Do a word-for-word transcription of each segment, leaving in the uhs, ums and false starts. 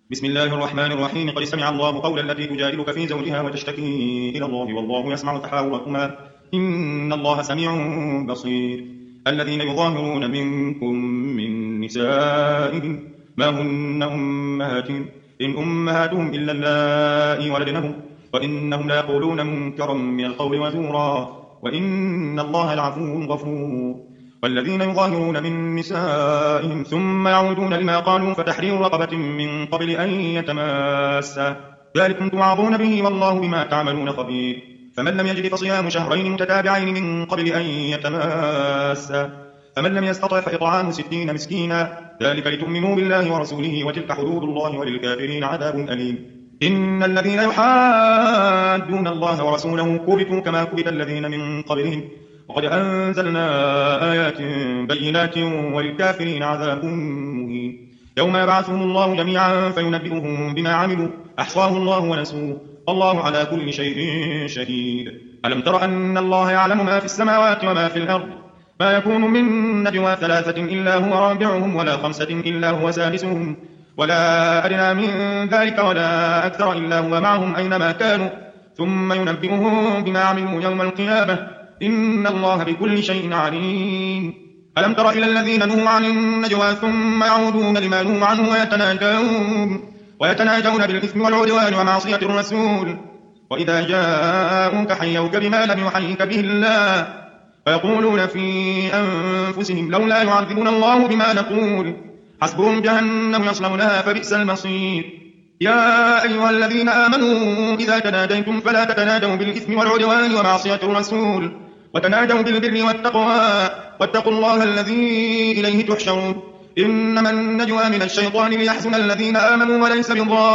بسم الله الرحمن الرحيم. قد سمع الله قول التي تجادلك في زوجها وتشتكي إلى الله والله يسمع تحاوركما إن الله سميع بصير. الذين يظاهرون منكم من نسائهم ما هن أمهاتهم إن أمهاتهم إلا اللائي ولدنهم وإنهم ليقولون منكرا من القول وزورا وإن الله لعفو غفور. والذين يظاهرون من نسائهم ثم يعودون لما قالوا فتحرير رقبة من قبل أن يتماسا ذلكم توعظون به والله بما تعملون خبير. فمن لم يجد فصيام شهرين متتابعين من قبل أن يتماسا فمن لم يستطع فإطعام ستين مسكينا ذلك لتؤمنوا بالله ورسوله وتلك حدود الله وللكافرين عذاب أليم. إن الذين يحادون الله ورسوله كبتوا كما كبت الذين من قبلهم وقد أنزلنا آيات بينات وللكافرين عذاب مهين. يوم يبعثهم الله جميعا فينبئهم بما عملوا أحصاه الله ونسوه الله على كل شيء شهيد. ألم تر أن الله يعلم ما في السماوات وما في الأرض ما يكون من نجوى ثلاثة إلا هو رابعهم ولا خمسة إلا هو سادسهم ولا أدنى من ذلك ولا أكثر إلا هو معهم أينما كانوا ثم ينبئهم بما عملوا يوم القيامة إن الله بكل شيء عليم. ألم تر إلى الذين نهوا عن النجوى ثم يعودون لما نهوا عنه ويتناجون ويتناجون بالإثم والعدوان ومعصية الرسول وإذا جاءوك حيوك بما لم يحيك به الله ويقولون في أنفسهم لولا يعذبنا الله بما نقول حسبهم جهنم يصلونها فبئس المصير. يا أيها الذين آمنوا إذا تناجيتم فلا تتناجوا بالإثم والعدوان ومعصية الرسول وتناجوا بالبر والتقوى واتقوا الله الذي إليه تحشرون. إنما النجوى من الشيطان ليحزن الذين آمنوا وليس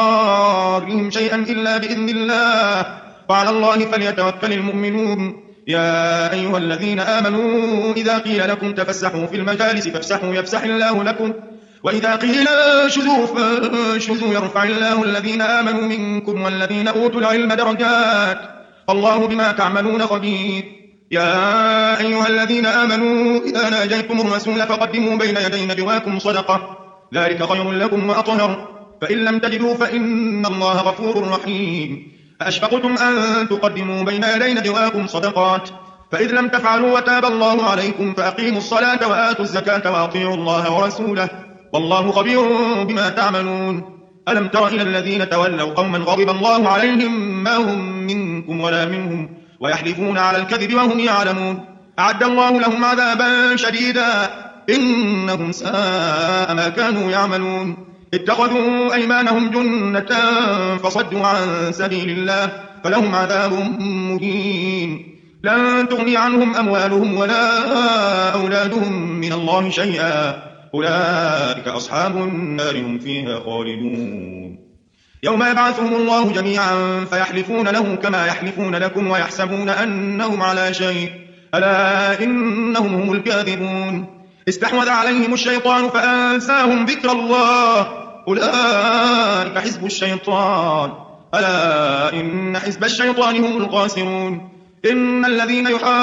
بضارهم شيئا إلا بإذن الله وعلى الله فليتوكل المؤمنون. يا أيها الذين آمنوا إذا قيل لكم تفسحوا في المجالس فافسحوا يفسح الله لكم وإذا قيل انشزوا فانشزوا يرفع الله الذين آمنوا منكم والذين أوتوا العلم درجات والله بما تعملون خبير. يا أيها الذين آمنوا إذا ناجيتم الرسول فقدموا بين يدي نجواكم صدقة ذلك خير لكم وأطهر فإن لم تجدوا فإن الله غفور رحيم. أأشفقتم أن تقدموا بين يدي نجواكم صدقات فإذ لم تفعلوا وتاب الله عليكم فأقيموا الصلاة وآتوا الزكاة وأطيعوا الله ورسوله والله خبير بما تعملون. ألم تر إلى الذين تولوا قوما غضب الله عليهم ما هم منكم ولا منهم ويحلفون على الكذب وهم يعلمون أعد الله لهم عذابا شديدا إنهم ساء ما كانوا يعملون. اتخذوا أيمانهم جنة فصدوا عن سبيل الله فلهم عذاب مهين. لن تغني عنهم أموالهم ولا أولادهم من الله شيئا أولئك أصحاب النار هم فيها خالدون. يوم يبعثهم الله جميعا فيحلفون له كما يحلفون لكم ويحسبون أنهم على شيء ألا إنهم هم الكاذبون. استحوذ عليهم الشيطان فأنساهم ذكر الله أولئك حزب الشيطان ألا إن حزب الشيطان هم الخاسرون. إن الذين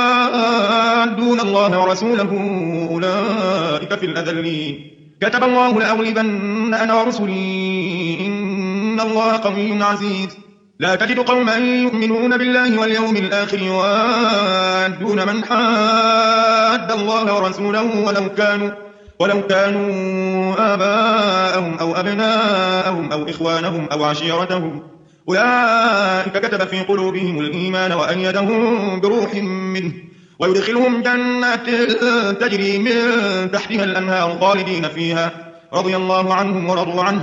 يحادون الله ورسوله أولئك في الأذلين كتب الله لأغلبن أنا ورسلي إن الله قوي عزيز. لا تجد قوما يؤمنون بالله واليوم الآخر يوادون من حاد الله ورسوله ولو كانوا ولو كانوا آباءهم أو أبناءهم أو إخوانهم أو عشيرتهم أولئك كتب في قلوبهم الإيمان وأيدهم بروح منه ويدخلهم جنات تجري من تحتها الأنهار خالدين فيها رضي الله عنهم ورضوا عنه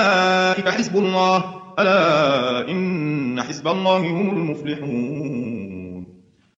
أولئك حزب الله ألا إن حزب الله هم المفلحون.